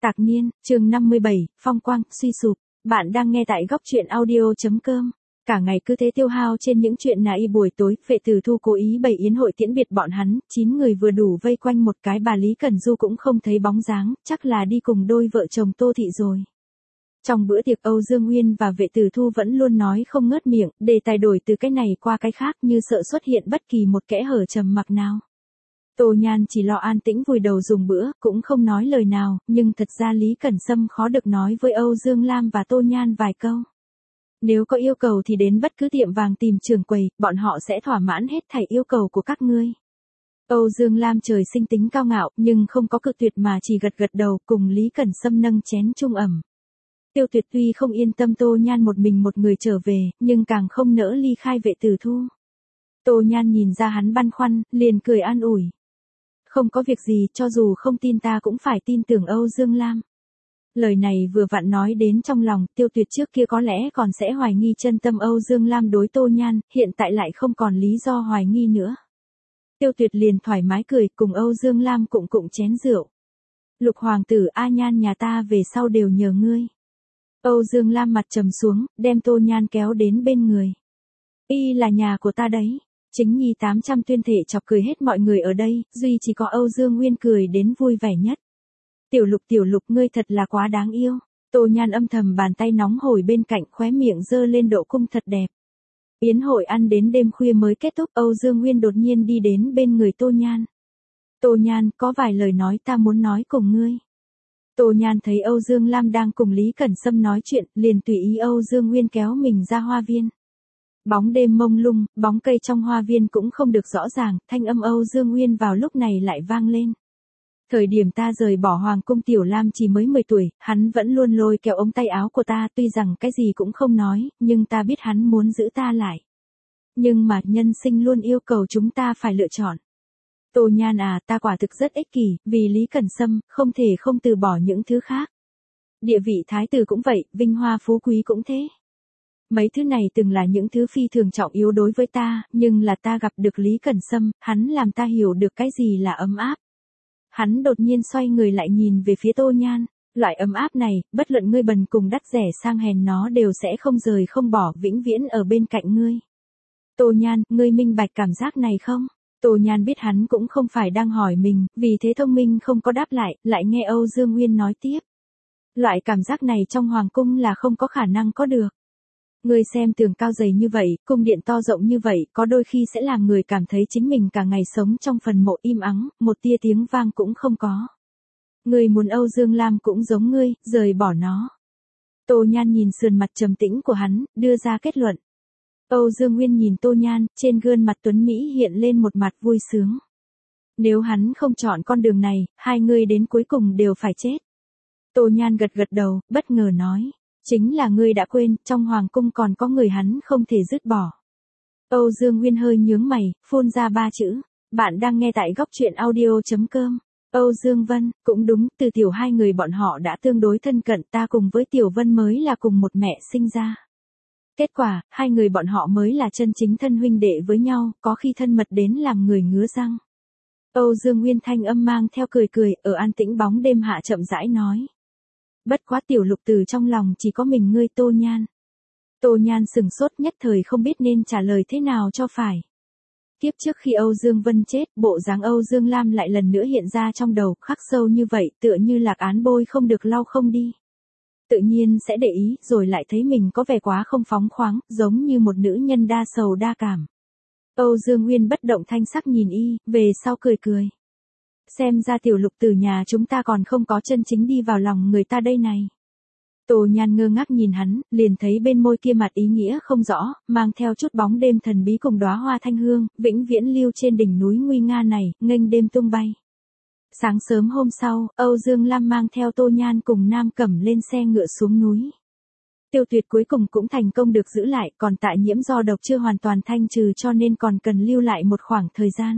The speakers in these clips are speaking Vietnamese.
Tạc niên, chương 57, phong quang, suy sụp. Bạn đang nghe tại góc truyện audio.com. Cả ngày cứ thế tiêu hao trên những chuyện nài buổi tối, Vệ Tử Thu cố ý bày yến hội tiễn biệt bọn hắn, 9 người vừa đủ vây quanh một cái bà Lý Cẩn Du cũng không thấy bóng dáng, chắc là đi cùng đôi vợ chồng Tô Thị rồi. Trong bữa tiệc Âu Dương Nguyên và Vệ Tử Thu vẫn luôn nói không ngớt miệng, đề tài đổi từ cái này qua cái khác như sợ xuất hiện bất kỳ một kẽ hở trầm mặc nào. Tô Nhan chỉ lo an tĩnh vùi đầu dùng bữa, cũng không nói lời nào, nhưng thật ra Lý Cẩn Sâm khó được nói với Âu Dương Lam và Tô Nhan vài câu. Nếu có yêu cầu thì đến bất cứ tiệm vàng tìm trưởng quầy, bọn họ sẽ thỏa mãn hết thảy yêu cầu của các ngươi. Âu Dương Lam trời sinh tính cao ngạo, nhưng không có cự tuyệt mà chỉ gật gật đầu, cùng Lý Cẩn Sâm nâng chén chung ẩm. Tiêu Tuyệt tuy không yên tâm Tô Nhan một mình một người trở về, nhưng càng không nỡ ly khai Vệ Tử Thu. Tô Nhan nhìn ra hắn băn khoăn, liền cười an ủi. Không có việc gì, cho dù không tin ta cũng phải tin tưởng Âu Dương Lam. Lời này vừa vặn nói đến trong lòng, Tiêu Tuyệt trước kia có lẽ còn sẽ hoài nghi chân tâm Âu Dương Lam đối Tô Nhan, hiện tại lại không còn lý do hoài nghi nữa. Tiêu Tuyệt liền thoải mái cười, cùng Âu Dương Lam cụng chén rượu. Lục hoàng tử A Nhan nhà ta về sau đều nhờ ngươi. Âu Dương Lam mặt trầm xuống, đem Tô Nhan kéo đến bên người. Y là nhà của ta đấy. Chính nhi 800 tuyên thể chọc cười hết mọi người ở đây, duy chỉ có Âu Dương Nguyên cười đến vui vẻ nhất. Tiểu lục ngươi thật là quá đáng yêu. Tô Nhan âm thầm bàn tay nóng hổi bên cạnh, khóe miệng dơ lên độ cung thật đẹp. Yến hội ăn đến đêm khuya mới kết thúc, Âu Dương Nguyên đột nhiên đi đến bên người Tô Nhan. Tô Nhan, có vài lời nói ta muốn nói cùng ngươi. Tô Nhan thấy Âu Dương Lam đang cùng Lý Cẩn Sâm nói chuyện, liền tùy ý Âu Dương Nguyên kéo mình ra hoa viên. Bóng đêm mông lung, bóng cây trong hoa viên cũng không được rõ ràng, thanh âm Âu Dương Nguyên vào lúc này lại vang lên. Thời điểm ta rời bỏ Hoàng cung Tiểu Lam chỉ mới 10 tuổi, hắn vẫn luôn lôi kéo ống tay áo của ta, tuy rằng cái gì cũng không nói, nhưng ta biết hắn muốn giữ ta lại. Nhưng mà nhân sinh luôn yêu cầu chúng ta phải lựa chọn. Tô Nhan à, ta quả thực rất ích kỷ, vì Lý Cẩn Sâm, không thể không từ bỏ những thứ khác. Địa vị thái tử cũng vậy, vinh hoa phú quý cũng thế. Mấy thứ này từng là những thứ phi thường trọng yếu đối với ta, nhưng là ta gặp được Lý Cẩn Sâm, hắn làm ta hiểu được cái gì là ấm áp. Hắn đột nhiên xoay người lại nhìn về phía Tô Nhan, loại ấm áp này, bất luận ngươi bần cùng đắt rẻ sang hèn nó đều sẽ không rời không bỏ, vĩnh viễn ở bên cạnh ngươi. Tô Nhan, ngươi minh bạch cảm giác này không? Tô Nhan biết hắn cũng không phải đang hỏi mình, vì thế thông minh không có đáp lại nghe Âu Dương Nguyên nói tiếp. Loại cảm giác này trong hoàng cung là không có khả năng có được. Ngươi xem tường cao dày như vậy, cung điện to rộng như vậy, có đôi khi sẽ làm người cảm thấy chính mình cả ngày sống trong phần mộ im ắng, một tia tiếng vang cũng không có. Ngươi muốn Âu Dương Lam cũng giống ngươi, rời bỏ nó. Tô Nhan nhìn sườn mặt trầm tĩnh của hắn, đưa ra kết luận. Âu Dương Nguyên nhìn Tô Nhan, trên gương mặt tuấn Mỹ hiện lên một mặt vui sướng. Nếu hắn không chọn con đường này, hai người đến cuối cùng đều phải chết. Tô Nhan gật đầu, bất ngờ nói. Chính là ngươi đã quên, trong hoàng cung còn có người hắn không thể dứt bỏ. Âu Dương Nguyên hơi nhướng mày, phun ra 3 chữ. Bạn đang nghe tại góc truyện audio.com. Âu Dương Vân, cũng đúng, từ tiểu hai người bọn họ đã tương đối thân cận, ta cùng với Tiểu Vân mới là cùng một mẹ sinh ra. Kết quả, hai người bọn họ mới là chân chính thân huynh đệ với nhau, có khi thân mật đến làm người ngứa răng. Âu Dương Nguyên thanh âm mang theo cười, ở an tĩnh bóng đêm hạ chậm rãi nói. Bất quá Tiểu Lục từ trong lòng chỉ có mình ngươi Tô Nhan. Tô Nhan sừng sốt nhất thời không biết nên trả lời thế nào cho phải. Tiếp trước khi Âu Dương Vân chết, bộ dáng Âu Dương Lam lại lần nữa hiện ra trong đầu, khắc sâu như vậy, tựa như lạc án bôi không được lau không đi. Tự nhiên sẽ để ý, rồi lại thấy mình có vẻ quá không phóng khoáng, giống như một nữ nhân đa sầu đa cảm. Âu Dương Nguyên bất động thanh sắc nhìn y, về sau cười. Xem ra Tiểu Lục từ nhà chúng ta còn không có chân chính đi vào lòng người ta đây này. Tô Nhan ngơ ngác nhìn hắn, liền thấy bên môi kia mặt ý nghĩa không rõ, mang theo chút bóng đêm thần bí cùng đóa hoa thanh hương, vĩnh viễn lưu trên đỉnh núi nguy nga này, nghênh đêm tung bay. Sáng sớm hôm sau, Âu Dương Lam mang theo Tô Nhan cùng Nam Cẩm lên xe ngựa xuống núi. Tiêu Tuyệt cuối cùng cũng thành công được giữ lại, còn Tạ Nhiễm do độc chưa hoàn toàn thanh trừ cho nên còn cần lưu lại một khoảng thời gian.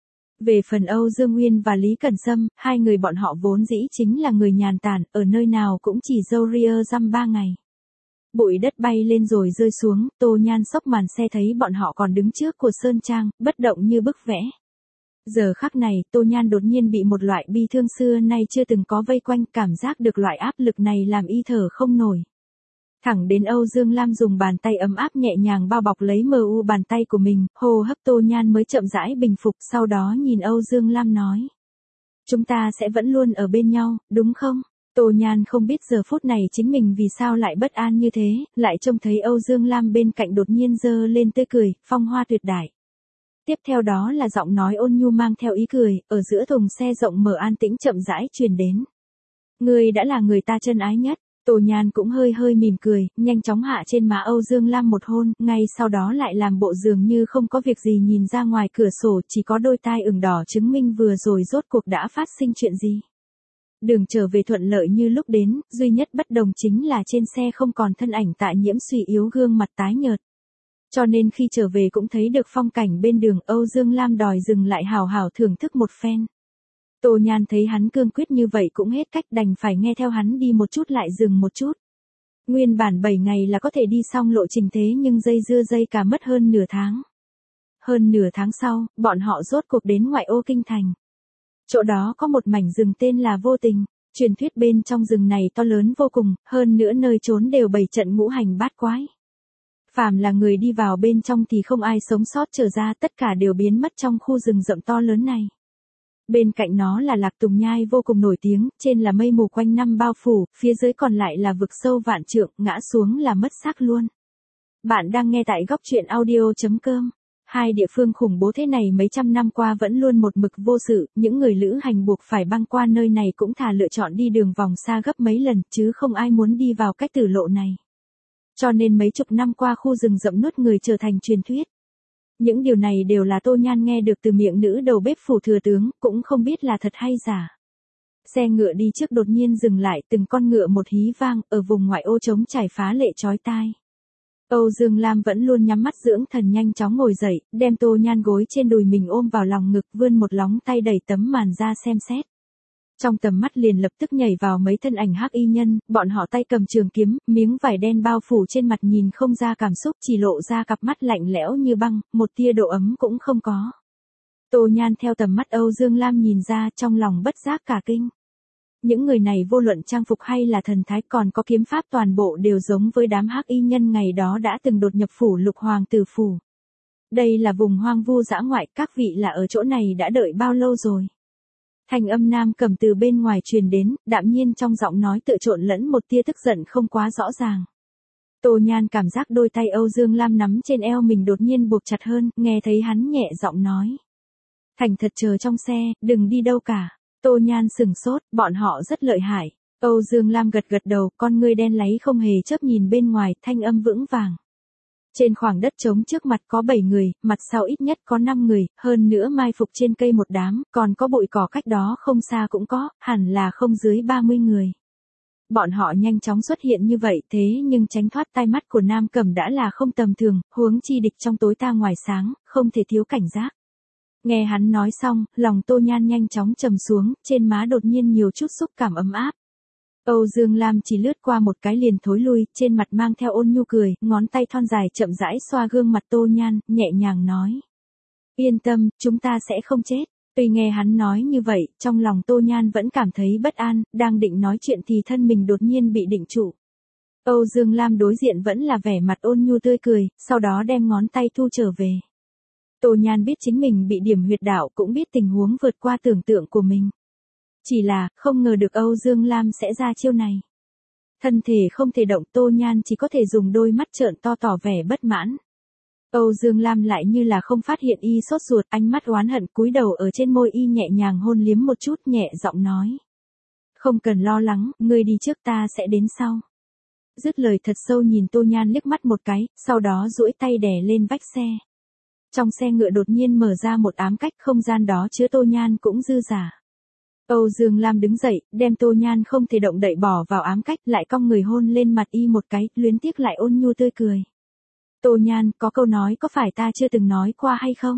Về phần Âu Dương Nguyên và Lý Cẩn Sâm, hai người bọn họ vốn dĩ chính là người nhàn tản, ở nơi nào cũng chỉ râu ria răm 3 ngày. Bụi đất bay lên rồi rơi xuống, Tô Nhan xốc màn xe thấy bọn họ còn đứng trước của Sơn Trang, bất động như bức vẽ. Giờ khắc này, Tô Nhan đột nhiên bị một loại bi thương xưa nay chưa từng có vây quanh, cảm giác được loại áp lực này làm y thở không nổi. Thẳng đến Âu Dương Lam dùng bàn tay ấm áp nhẹ nhàng bao bọc lấy MU bàn tay của mình, hô hấp Tô Nhan mới chậm rãi bình phục, sau đó nhìn Âu Dương Lam nói. Chúng ta sẽ vẫn luôn ở bên nhau, đúng không? Tô Nhan không biết giờ phút này chính mình vì sao lại bất an như thế, lại trông thấy Âu Dương Lam bên cạnh đột nhiên giơ lên tươi cười, phong hoa tuyệt đại. Tiếp theo đó là giọng nói ôn nhu mang theo ý cười, ở giữa thùng xe rộng mở an tĩnh chậm rãi truyền đến. Ngươi đã là người ta chân ái nhất. Tô Nhan cũng hơi hơi mỉm cười, nhanh chóng hạ trên má Âu Dương Lam một hôn, ngay sau đó lại làm bộ dường như không có việc gì nhìn ra ngoài cửa sổ, chỉ có đôi tai ửng đỏ chứng minh vừa rồi rốt cuộc đã phát sinh chuyện gì. Đường trở về thuận lợi như lúc đến, duy nhất bất đồng chính là trên xe không còn thân ảnh Tạ Nhiễm suy yếu gương mặt tái nhợt. Cho nên khi trở về cũng thấy được phong cảnh bên đường, Âu Dương Lam đòi dừng lại hào hào thưởng thức một phen. Tô Nhan thấy hắn cương quyết như vậy cũng hết cách, đành phải nghe theo hắn đi một chút lại dừng một chút. Nguyên bản 7 ngày là có thể đi xong lộ trình thế nhưng dây dưa dây cả mất hơn nửa tháng. Hơn nửa tháng sau, bọn họ rốt cuộc đến ngoại ô kinh thành. Chỗ đó có một mảnh rừng tên là Vô Tình. Truyền thuyết bên trong rừng này to lớn vô cùng, hơn nữa nơi trốn đều bày trận ngũ hành bát quái. Phàm là người đi vào bên trong thì không ai sống sót trở ra, tất cả đều biến mất trong khu rừng rậm to lớn này. Bên cạnh nó là Lạc Tùng Nhai vô cùng nổi tiếng, trên là mây mù quanh năm bao phủ, phía dưới còn lại là vực sâu vạn trượng, ngã xuống là mất xác luôn. Bạn đang nghe tại góc truyện audio.com. Hai địa phương khủng bố thế này mấy trăm năm qua vẫn luôn một mực vô sự, những người lữ hành buộc phải băng qua nơi này cũng thà lựa chọn đi đường vòng xa gấp mấy lần, chứ không ai muốn đi vào cách tử lộ này. Cho nên mấy chục năm qua khu rừng rậm nuốt người trở thành truyền thuyết. Những điều này đều là Tô Nhan nghe được từ miệng nữ đầu bếp phủ thừa tướng, cũng không biết là thật hay giả. Xe ngựa đi trước đột nhiên dừng lại, từng con ngựa một hí vang, ở vùng ngoại ô trống trải phá lệ chói tai. Âu Dương Lam vẫn luôn nhắm mắt dưỡng thần nhanh chóng ngồi dậy, đem Tô Nhan gối trên đùi mình ôm vào lòng ngực, vươn một lóng tay đẩy tấm màn ra xem xét. Trong tầm mắt liền lập tức nhảy vào mấy thân ảnh hắc y nhân, bọn họ tay cầm trường kiếm, miếng vải đen bao phủ trên mặt nhìn không ra cảm xúc, chỉ lộ ra cặp mắt lạnh lẽo như băng, một tia độ ấm cũng không có. Tô Nhan theo tầm mắt Âu Dương Lam nhìn ra, trong lòng bất giác cả kinh. Những người này vô luận trang phục hay là thần thái còn có kiếm pháp toàn bộ đều giống với đám hắc y nhân ngày đó đã từng đột nhập phủ Lục Hoàng tử phủ. Đây là vùng hoang vu dã ngoại, các vị là ở chỗ này đã đợi bao lâu rồi? Thanh âm nam cầm từ bên ngoài truyền đến, đạm nhiên trong giọng nói tựa trộn lẫn một tia tức giận không quá rõ ràng. Tô Nhan cảm giác đôi tay Âu Dương Lam nắm trên eo mình đột nhiên buộc chặt hơn, nghe thấy hắn nhẹ giọng nói. Thành thật chờ trong xe, đừng đi đâu cả. Tô Nhan sừng sốt, bọn họ rất lợi hại. Âu Dương Lam gật gật đầu, con ngươi đen láy không hề chớp nhìn bên ngoài, thanh âm vững vàng. Trên khoảng đất trống trước mặt có 7 người, mặt sau ít nhất có 5 người, hơn nữa mai phục trên cây một đám, còn có bụi cỏ cách đó không xa cũng có, hẳn là không dưới 30 người. Bọn họ nhanh chóng xuất hiện như vậy thế nhưng tránh thoát tai mắt của Nam Cẩm đã là không tầm thường, huống chi địch trong tối ta ngoài sáng, không thể thiếu cảnh giác. Nghe hắn nói xong, lòng Tô Nhan nhanh chóng trầm xuống, trên má đột nhiên nhiều chút xúc cảm ấm áp. Âu Dương Lam chỉ lướt qua một cái liền thối lui, trên mặt mang theo ôn nhu cười, ngón tay thon dài chậm rãi xoa gương mặt Tô Nhan, nhẹ nhàng nói. Yên tâm, chúng ta sẽ không chết. Tuy nghe hắn nói như vậy, trong lòng Tô Nhan vẫn cảm thấy bất an, đang định nói chuyện thì thân mình đột nhiên bị định trụ. Âu Dương Lam đối diện vẫn là vẻ mặt ôn nhu tươi cười, sau đó đem ngón tay thu trở về. Tô Nhan biết chính mình bị điểm huyệt đạo, cũng biết tình huống vượt qua tưởng tượng của mình. Chỉ là, không ngờ được Âu Dương Lam sẽ ra chiêu này. Thân thể không thể động, Tô Nhan chỉ có thể dùng đôi mắt trợn to tỏ vẻ bất mãn. Âu Dương Lam lại như là không phát hiện y sốt ruột, ánh mắt oán hận cúi đầu ở trên môi y nhẹ nhàng hôn liếm một chút, nhẹ giọng nói. Không cần lo lắng, ngươi đi trước ta sẽ đến sau. Dứt lời thật sâu nhìn Tô Nhan liếc mắt một cái, sau đó duỗi tay đè lên vách xe. Trong xe ngựa đột nhiên mở ra một ám cách, không gian đó chứa Tô Nhan cũng dư giả. Âu Dương Lam đứng dậy, đem Tô Nhan không thể động đậy bỏ vào ám cách, lại cong người hôn lên mặt y một cái, luyến tiếc lại ôn nhu tươi cười. Tô Nhan, có câu nói có phải ta chưa từng nói qua hay không?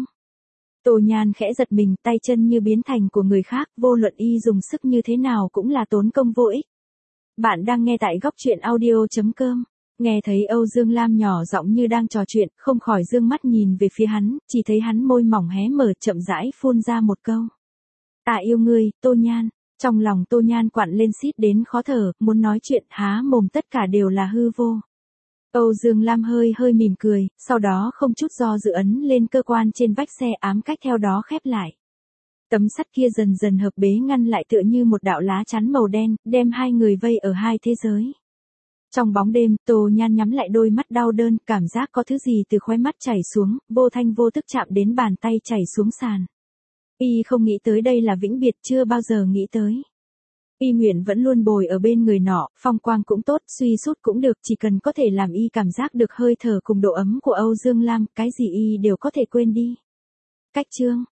Tô Nhan khẽ giật mình, tay chân như biến thành của người khác, vô luận y dùng sức như thế nào cũng là tốn công vô ích. Bạn đang nghe tại góc truyện audio.com. Nghe thấy Âu Dương Lam nhỏ giọng như đang trò chuyện, không khỏi dương mắt nhìn về phía hắn, chỉ thấy hắn môi mỏng hé mở chậm rãi phun ra một câu. Ta yêu ngươi, Tô Nhan. Trong lòng Tô Nhan quặn lên xít đến khó thở, muốn nói chuyện há mồm tất cả đều là hư vô. Âu Dương Lam hơi hơi mỉm cười, sau đó không chút do dự ấn lên cơ quan trên vách xe ám cách theo đó khép lại. Tấm sắt kia dần dần hợp bế ngăn lại tựa như một đạo lá chắn màu đen, đem hai người vây ở hai thế giới. Trong bóng đêm, Tô Nhan nhắm lại đôi mắt đau đớn, cảm giác có thứ gì từ khóe mắt chảy xuống, vô thanh vô tức chạm đến bàn tay chảy xuống sàn. Y không nghĩ tới đây là vĩnh biệt, chưa bao giờ nghĩ tới. Y nguyện vẫn luôn bồi ở bên người nọ, phong quang cũng tốt, suy sút cũng được, chỉ cần có thể làm Y cảm giác được hơi thở cùng độ ấm của Âu Dương Lam, cái gì Y đều có thể quên đi. Cách chương